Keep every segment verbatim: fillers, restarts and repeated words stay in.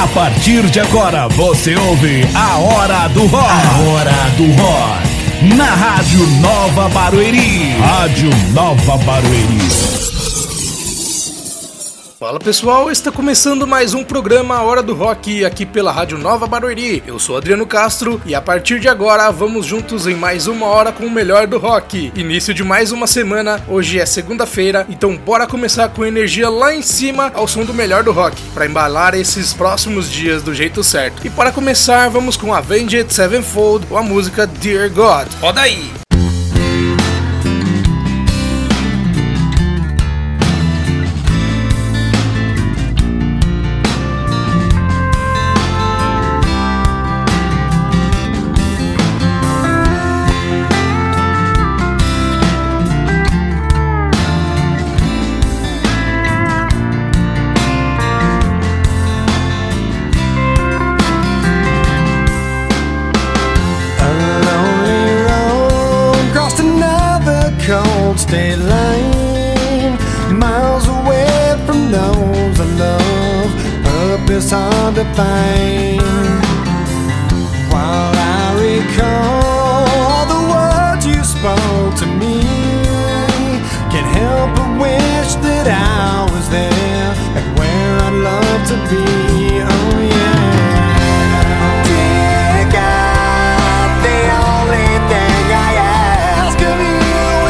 A partir de agora você ouve a Hora do Rock. A Hora do Rock. Na Rádio Nova Barueri. Rádio Nova Barueri. Fala pessoal, está começando mais um programa Hora do Rock aqui pela Rádio Nova Barueri. Eu sou Adriano Castro e a partir de agora vamos juntos em mais uma hora com o melhor do rock. Início de mais uma semana, hoje é segunda-feira, então bora começar com energia lá em cima ao som do melhor do rock, para embalar esses próximos dias do jeito certo. E para começar, vamos com Avenged Sevenfold com a música Dear God. Roda aí! State line, miles away from those I love, purpose hard to find. While I recall all the words you spoke to me, can't help but wish that I was there, like where I'd love to be. Oh yeah. Dear God, the only thing I ask of you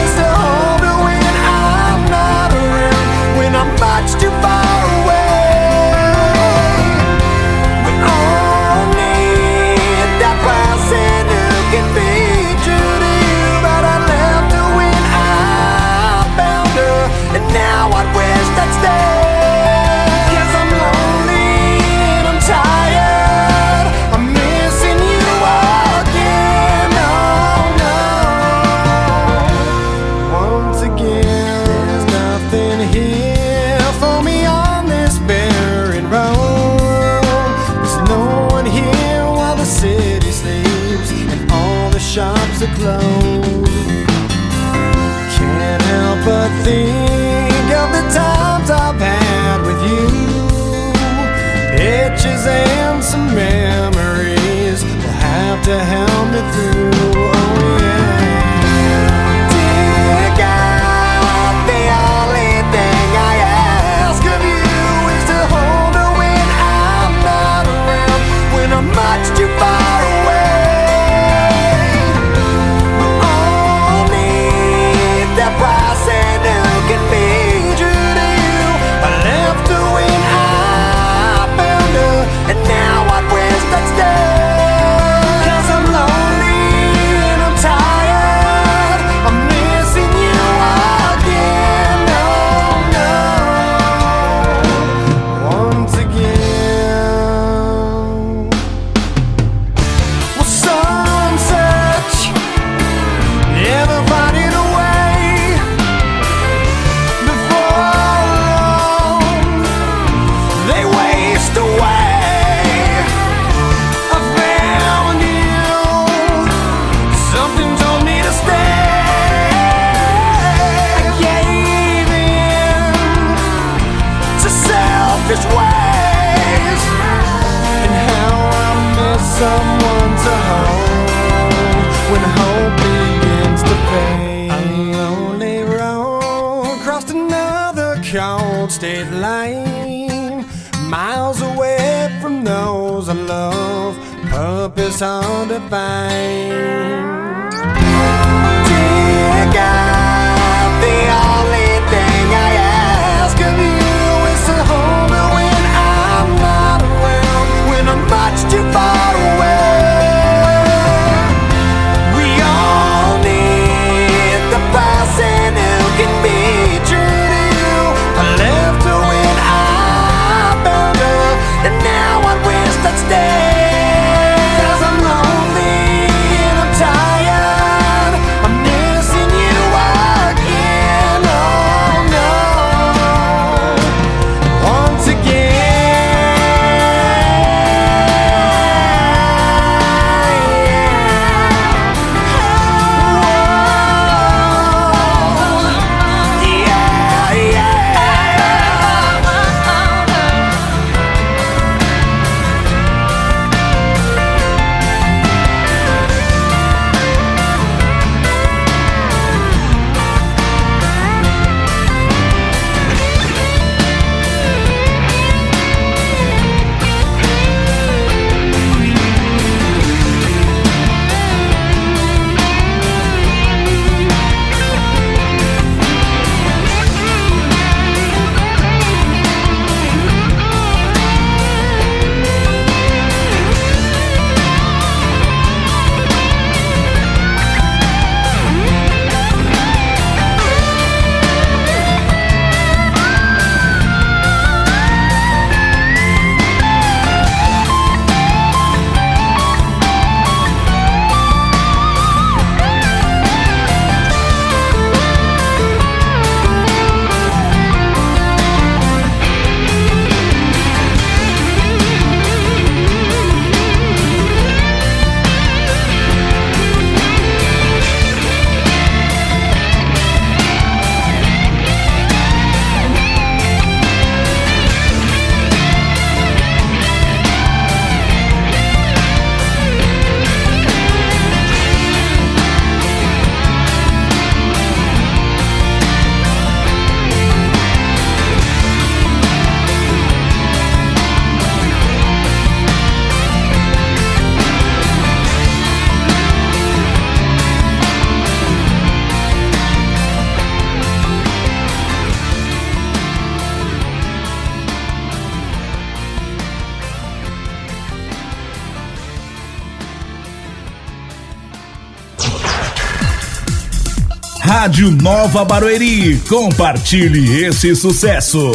much too far away. We all need that person who can be true to you, but I left her when I found her, and now I wish I'd stay. 'Cause I'm lonely and I'm tired, I'm missing you again. Oh no. Once again, there's nothing here for me on this barren road. There's no one here while the city sleeps and all the shops are closed. Can't help but think of the times I've had with you, pictures and some memories will have to help me through. Oh yeah. Dear God, the only thing I ask of you is to hold her when I'm not around, when I'm much too far away. We all need that person who can be true to you. I left her when I found her, and now I wish I'd stay. 'Cause I'm lonely and I'm tired, I'm missing you again. Oh no. Once again. Well, some search, never finding a way. Before long, they waste away. I found you, something told me to stay. I gave in to selfish ways, and how I miss someone to hold when hope begins to fade. A lonely road crossed another cold state line, miles away from those I love, purpose hard to find. Dear God, the only thing I ask of you is to hold her when I'm not around, when I'm much too far away. We all need the person who can be true to you. I left her when I found her, and now I wish I'd stay. 'Cause I'm lonely and I'm tired, I'm missing you again. Oh no. Rádio Nova Barueri. Compartilhe esse sucesso.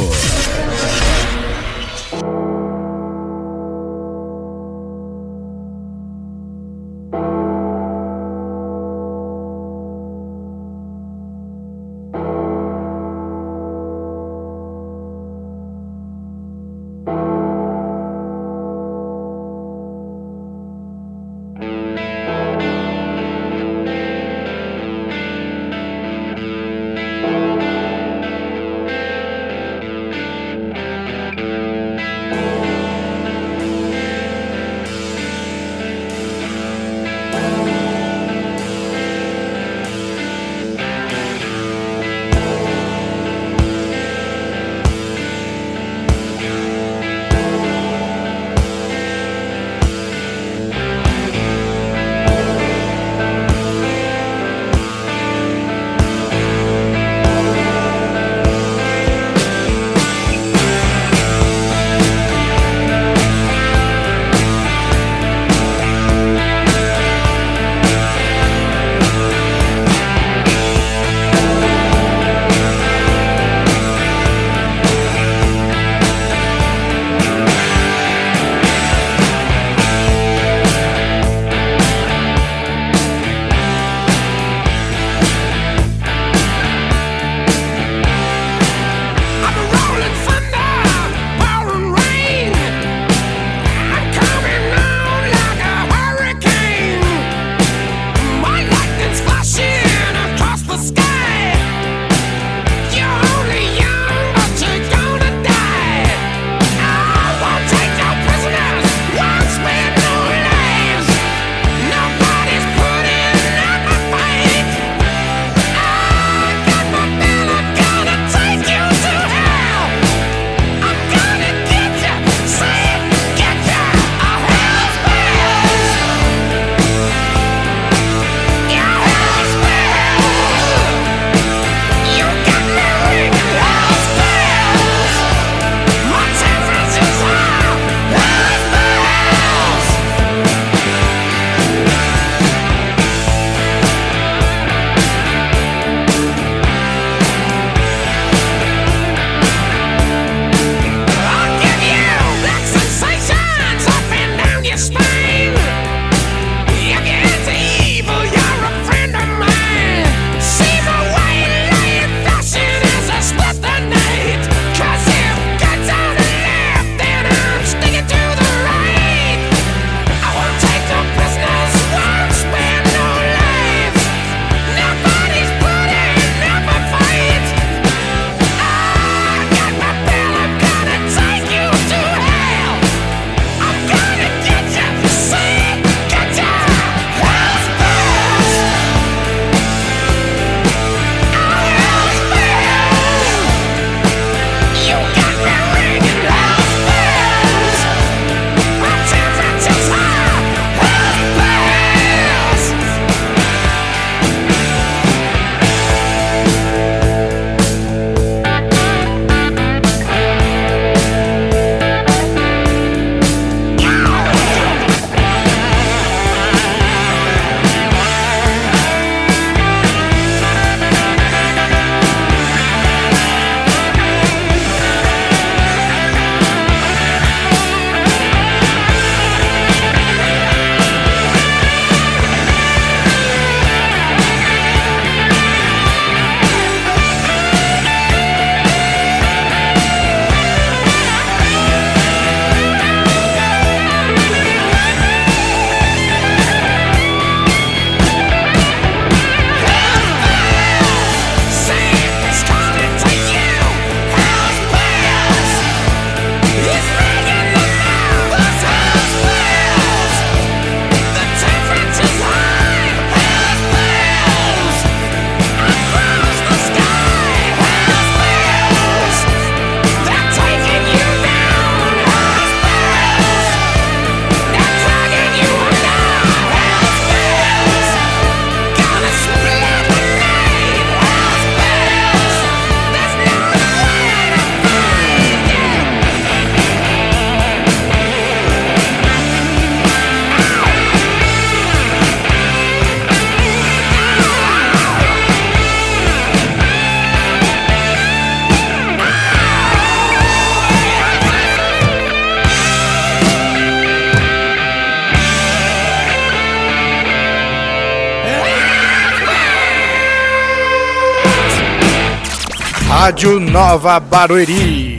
Rádio Nova Barueri.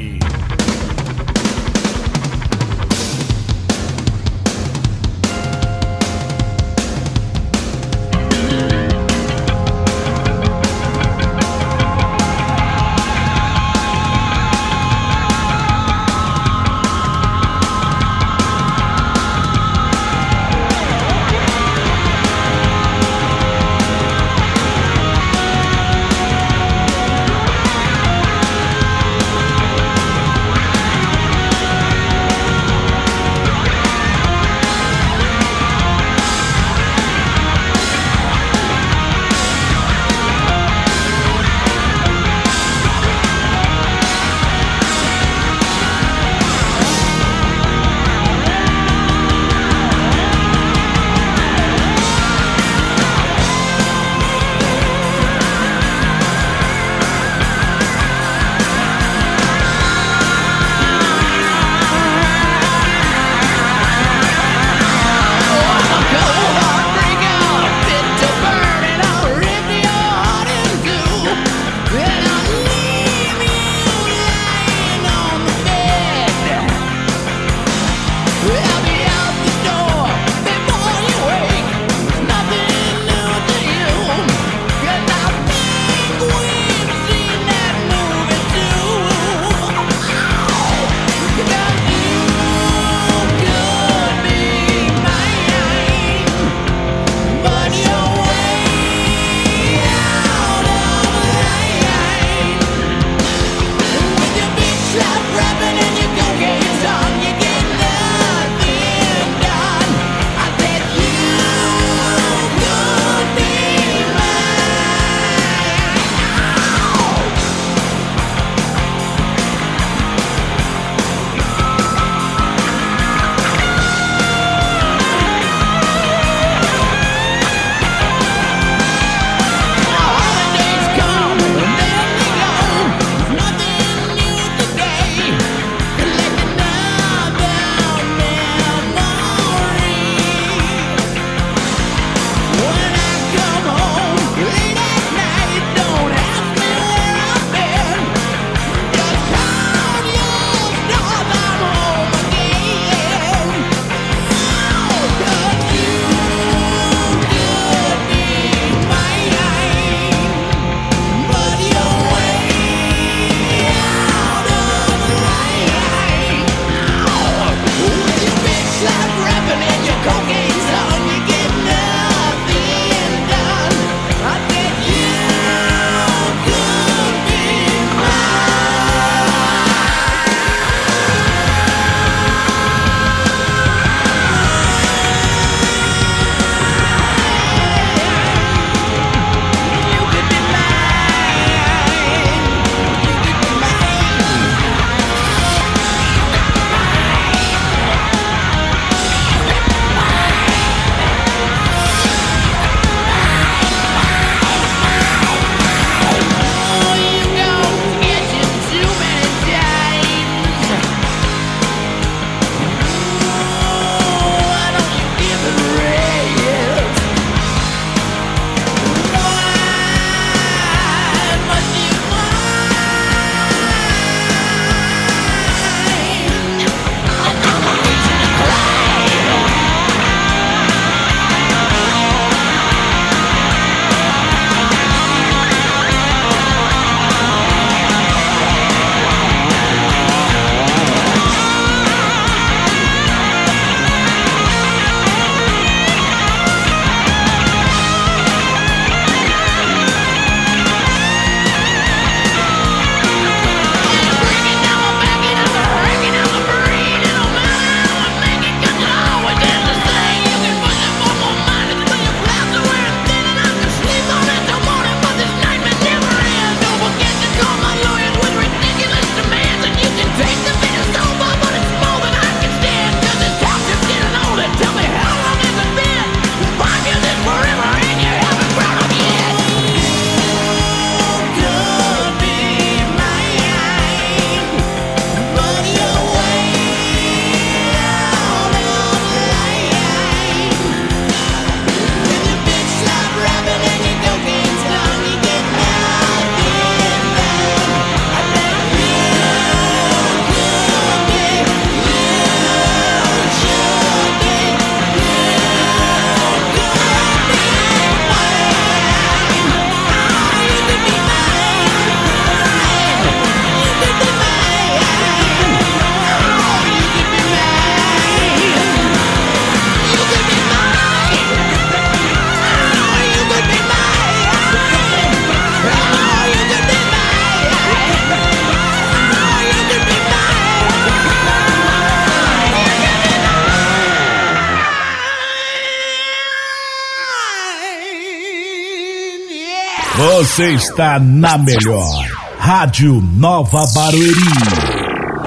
Você está na melhor Rádio Nova Barueri.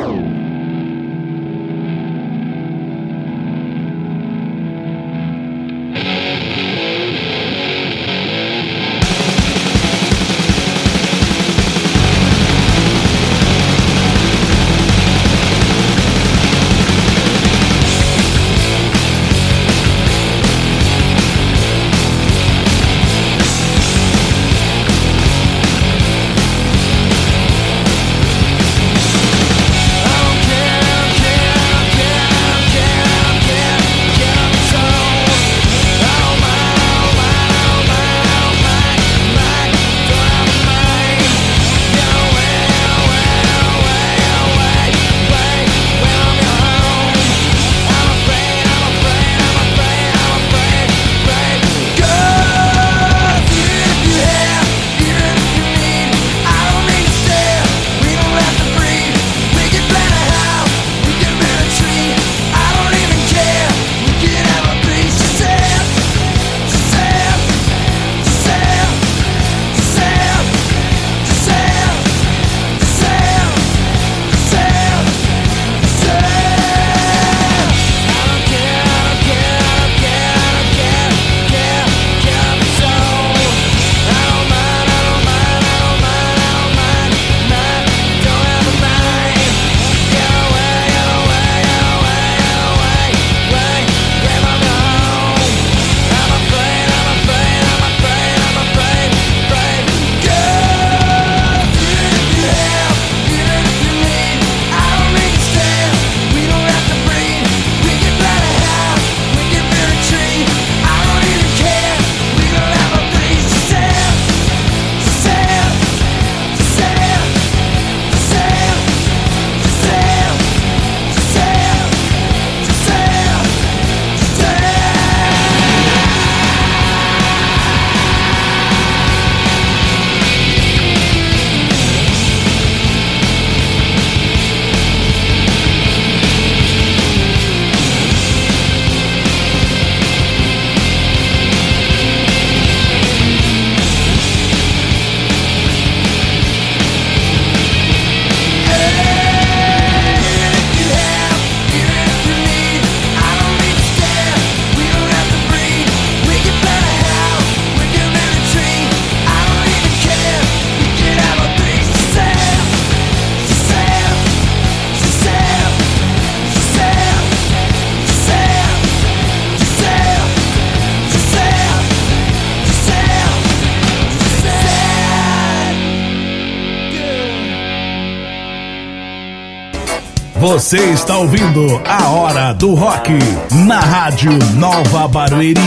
Você está ouvindo A Hora do Rock na Rádio Nova Barueri.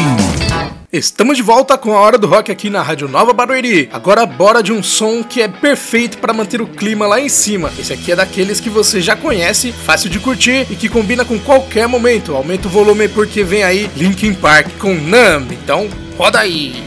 Estamos de volta com a Hora do Rock aqui na Rádio Nova Barueri. Agora bora de um som que é perfeito para manter o clima lá em cima. Esse aqui é daqueles que você já conhece, fácil de curtir e que combina com qualquer momento. Aumenta o volume porque vem aí Linkin Park com Numb. Então, roda aí!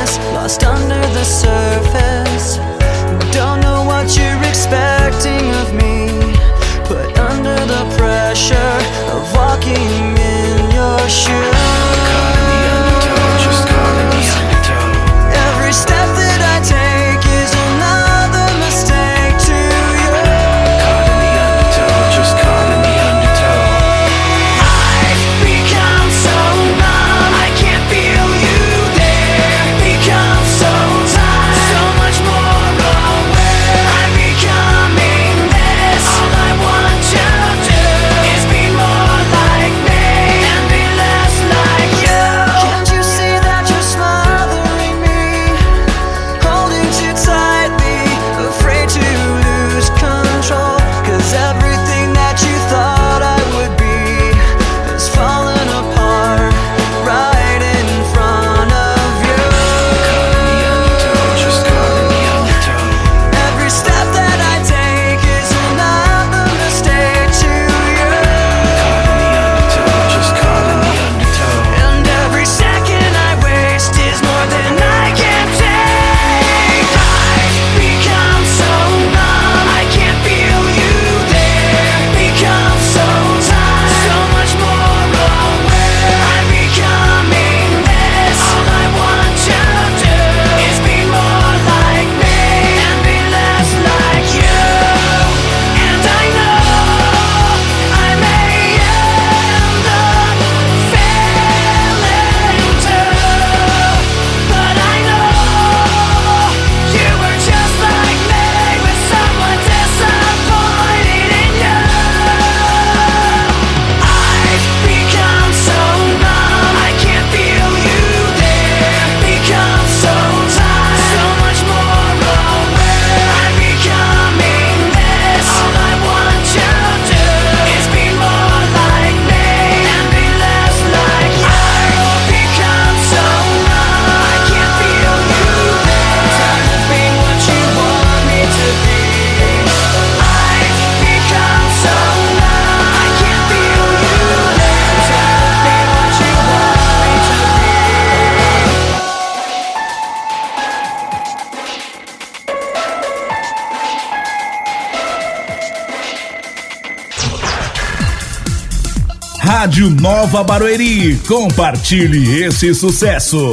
Lost under the surface, don't know what you're expecting of Rádio Nova Barueri. Compartilhe esse sucesso.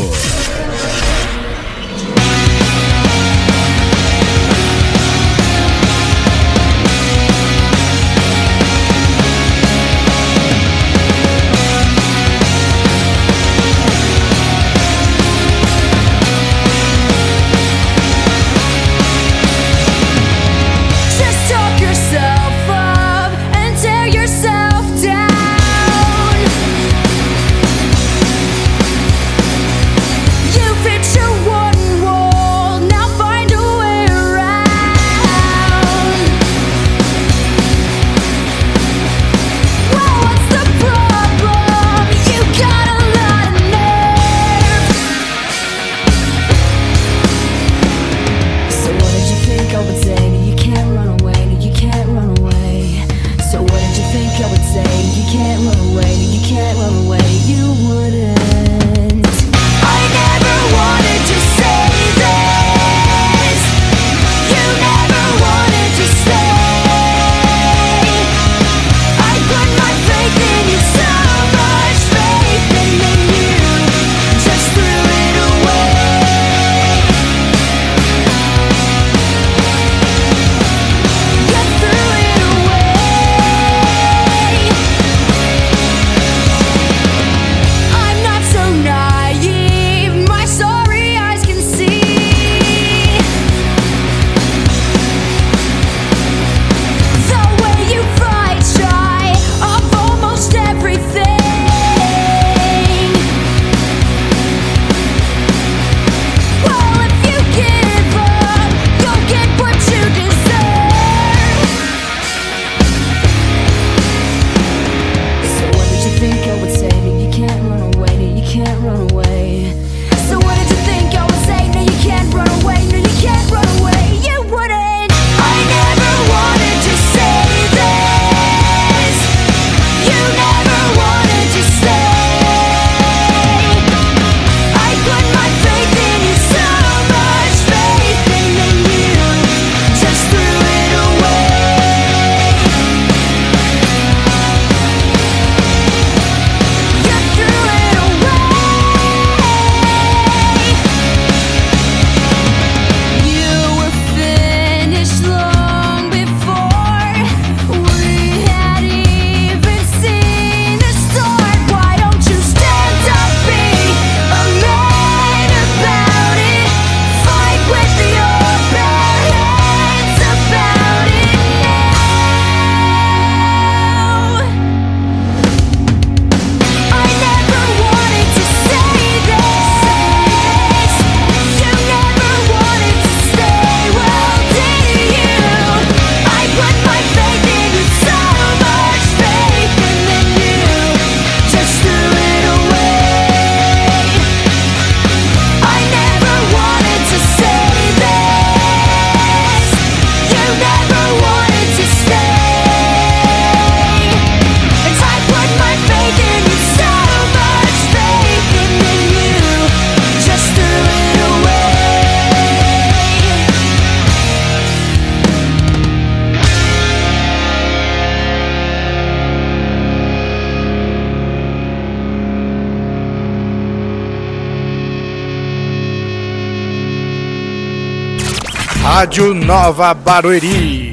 Rádio Nova Barueri.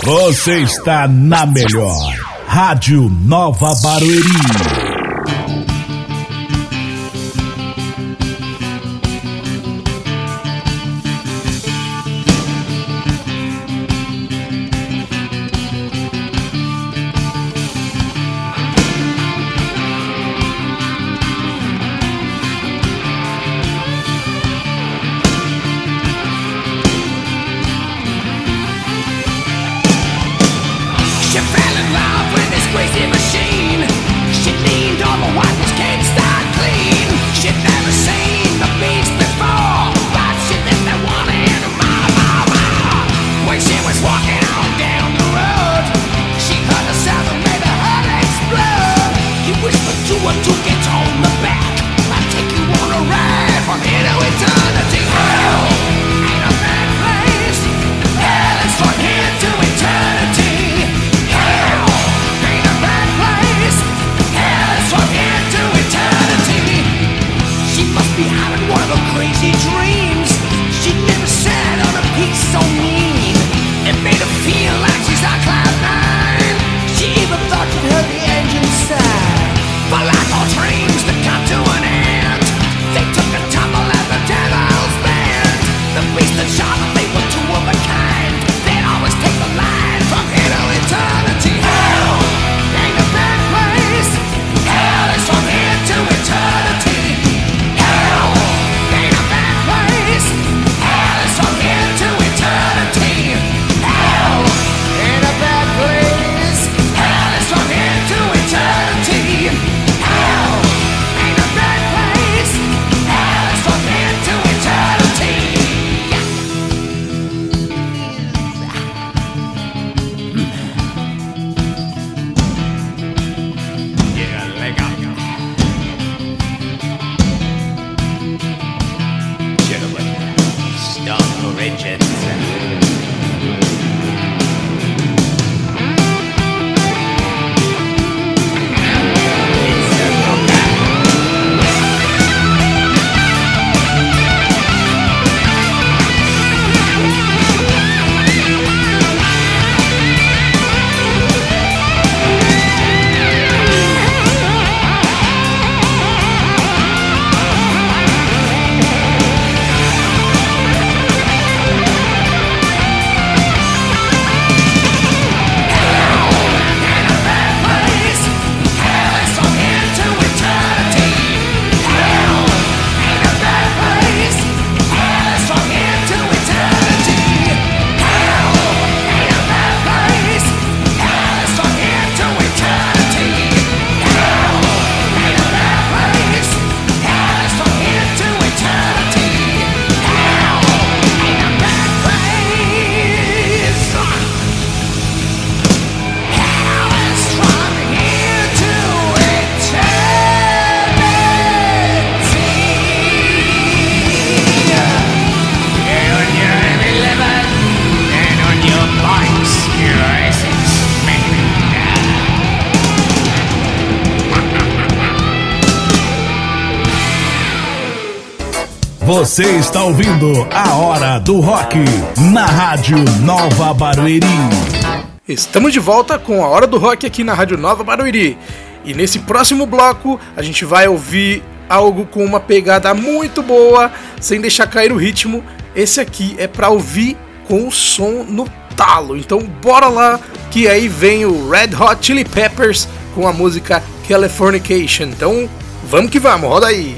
Você está na melhor Rádio Nova Barueri. Você está ouvindo A Hora do Rock na Rádio Nova Barueri. Estamos de volta com A Hora do Rock aqui na Rádio Nova Barueri. E nesse próximo bloco a gente vai ouvir algo com uma pegada muito boa, sem deixar cair o ritmo. Esse aqui é pra ouvir com o som no talo. Então bora lá, que aí vem o Red Hot Chili Peppers com a música Californication. Então vamos que vamos, roda aí.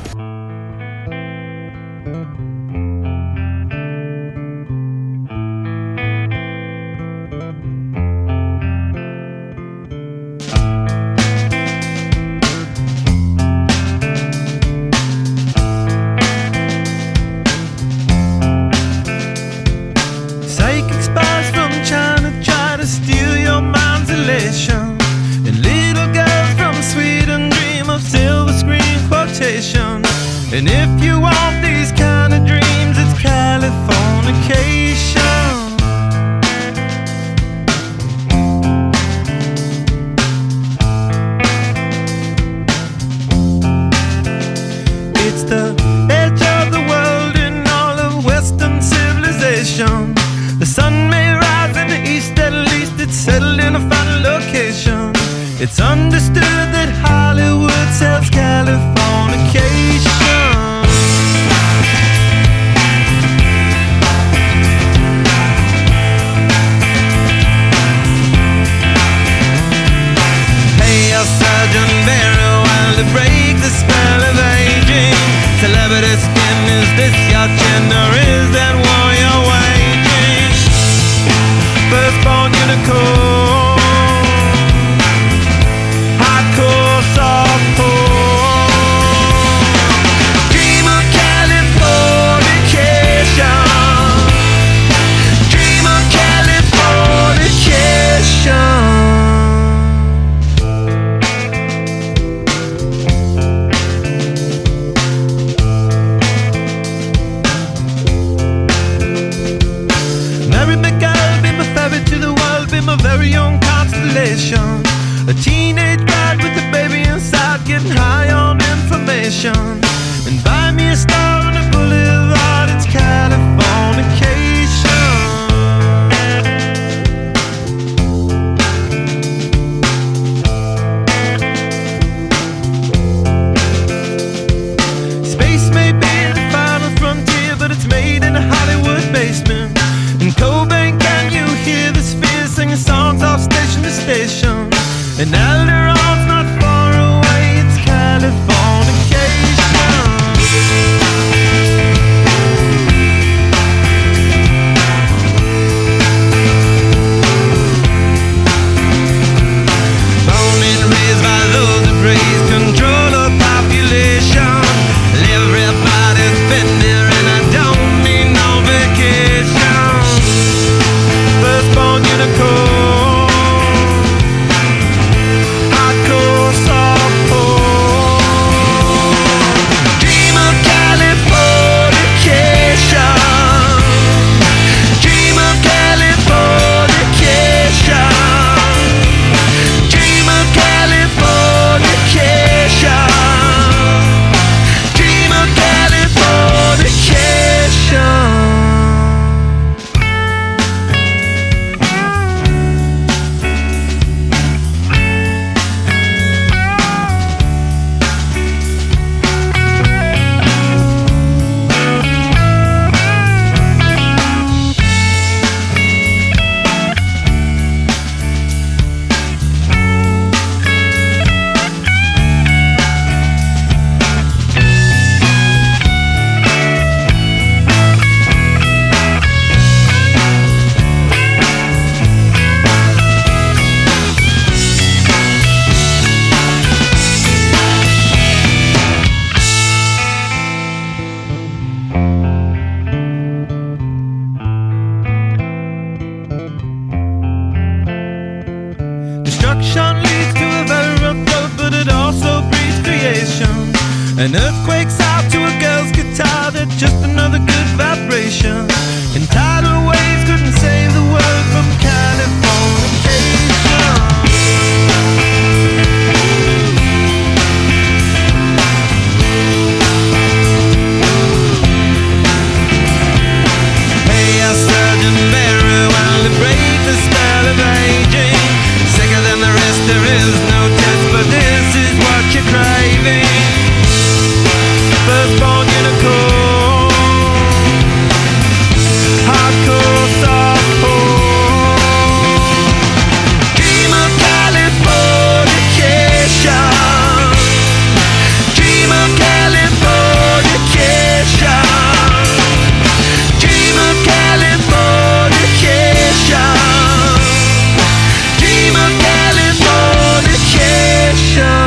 And if you want these kind of dreams, it's Californication. It's the edge of the world in all of Western civilization. The sun may rise in the east, at least It's understood that Hollywood sells Californication. Sergeant Barrow, while to break the spell of aging. Celebrity skin, is this your chin or is that war you're waging? Firstborn unicorn, hardcore softcore. Dream of Californication. Dream of Californication. My very own constellation. A teenage bride with a baby inside, getting high on information. And buy me a star on the boulevard, it's Californication. Space may be the final frontier, but it's made in a Hollywood basement. In Cobain, can you hear the sphere singing songs off station to station? And Alderon's not far away, it's Californication. Born and raised by those that praise control of population. Everybody's been there and I don't need no vacation. Firstborn unicorn, hardcore softcore. Dream of Californication. Dream of Californication. Dream of Californication. Dream of Californication. Destruction leads to a very rough road, but it also breeds creation. An earthquake's out to a girl's guitar, that's just another good vibration. And tidal waves couldn't save the world from Californication. Hey, a Sergeant Barrow, while to break the spell of aging. Sicker than the rest, there is no test, but this is what you're craving. Firstborn unicorn, hardcore softcore. Dream of Californication. Dream of Californication. Dream of Californication. Dream of Californication.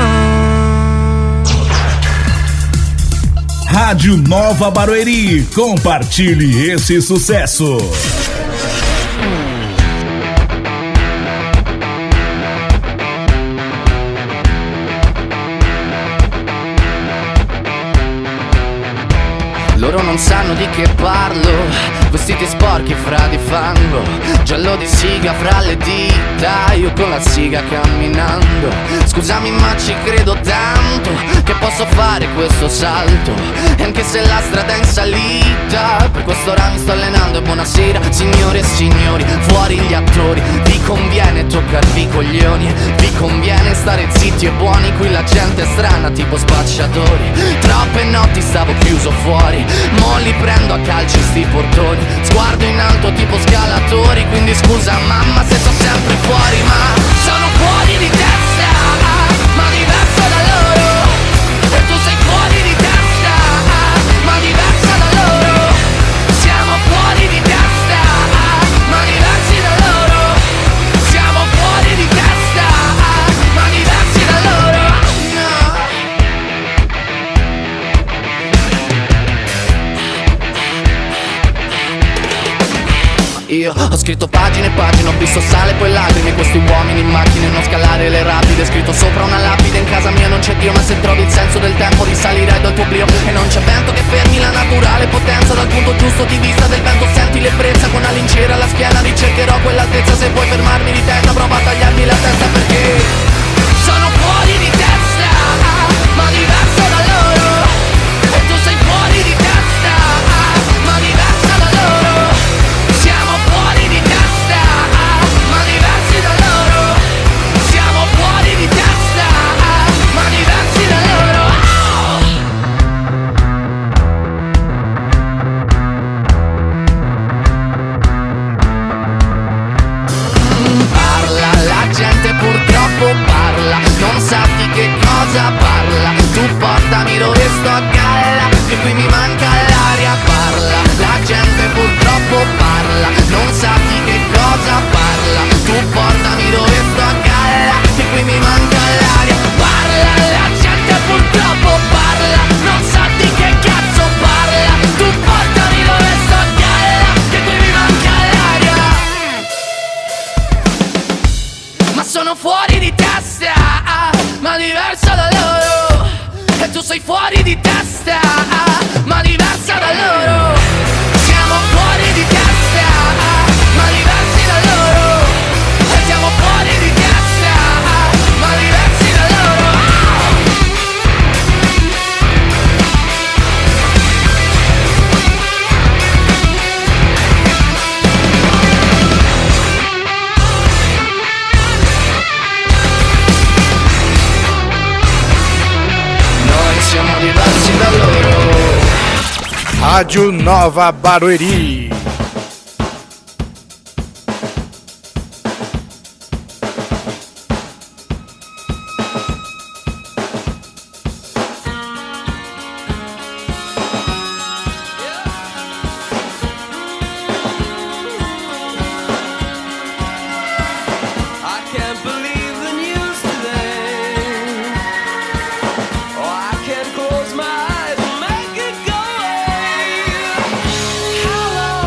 Rádio Nova Barueri, compartilhe esse sucesso. Loro non sanno di che parlo, vestiti sporchi fra di fango, giallo di siga fra le dita, io con la siga camminando. Scusami ma ci credo tanto che posso fare questo salto, e anche se la strada è in salita, per quest'ora mi sto allenando e buonasera signore signore e signori, fuori gli attori. Vi conviene toccarvi i coglioni, vi conviene stare zitti e buoni. Qui la gente è strana tipo spacciatori. Troppe notti stavo chiuso fuori, mo li prendo a calci sti portoni. Sguardo in alto tipo scalatori, quindi scusa mamma se sto sempre fuori, ma sono fuori di testa, ma diverso da loro. E tu sei fuori di testa, ma diversa da loro. Siamo fuori di testa, ma diversi da loro. Siamo fuori di testa, ma diversi da loro. Io ho scritto pagine e pagine, ho visto sale poi lacrime. Questi uomini in macchine, non scalare le rapide. Scritto sopra una lapide, in casa mia non c'è Dio. Ma se trovi il senso del tempo risalirai dal tuo oblio. E non c'è vento che fermi la naturale potenza. Dal punto giusto di vista del vento senti l'ebbrezza. Con la lincera alla schiena ricercherò quell'altezza. Se vuoi fermarmi di testa prova a tagliarmi la testa, perché sono fuori di testa, ma diverso da loro. E tu sei fuori di testa, ma diversa da loro. Siamo fuori di testa, ma diversi da loro. Siamo fuori di testa, ma diversi da loro. Parla, la gente purtroppo parla, non sa di che cosa parla. Tu portami dove sto a galla, che qui mi manca l'aria. Parla, la gente purtroppo parla, non sa di che cosa parla. Tu portami dove sto a galla, che qui mi manca l'aria. Parla, la gente purtroppo parla, non sa di che cazzo parla. Tu portami dove sto a galla, che qui mi manca l'aria. Ma sono fuori di testa, ma diversa da loro. E tu sei fuori di testa, ma diversa da loro. Siamo fuori di testa, ma diversi da loro. E siamo fuori di testa, ma diversi da loro. Noi siamo diversi da loro. Rádio Nova Barueri. I can't believe the news today. Oh, I can't close my eyes and make it go away. How long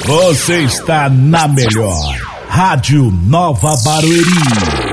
Você está na melhor Rádio Nova Barueri.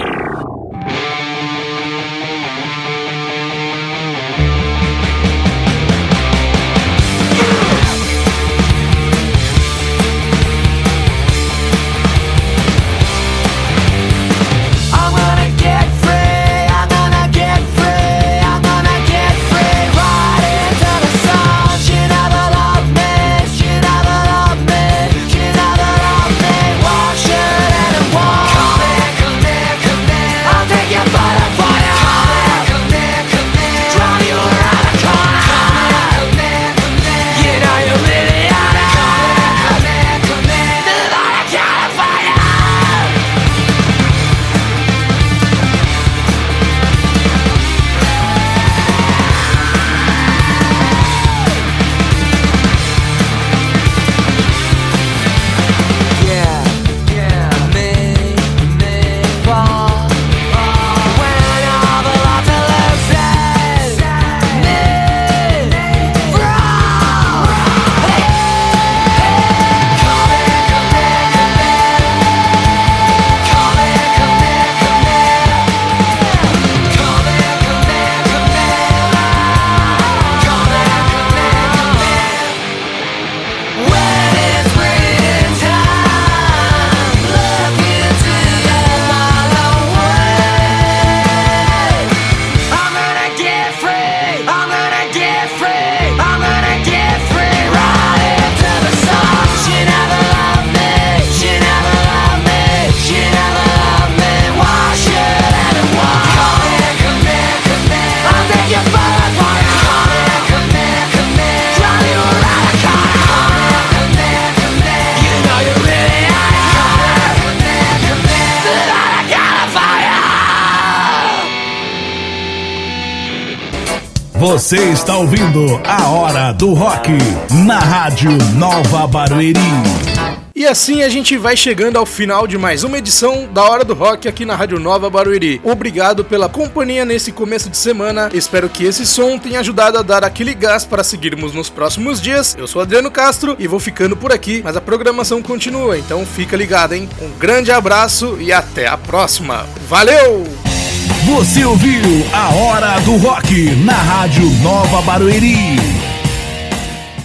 Você está ouvindo a Hora do Rock na Rádio Nova Barueri. E assim a gente vai chegando ao final de mais uma edição da Hora do Rock aqui na Rádio Nova Barueri. Obrigado pela companhia nesse começo de semana. Espero que esse som tenha ajudado a dar aquele gás para seguirmos nos próximos dias. Eu sou Adriano Castro e vou ficando por aqui, mas a programação continua, então fica ligado, hein? Um grande abraço e até a próxima. Valeu! Você ouviu a Hora do Rock na Rádio Nova Barueri.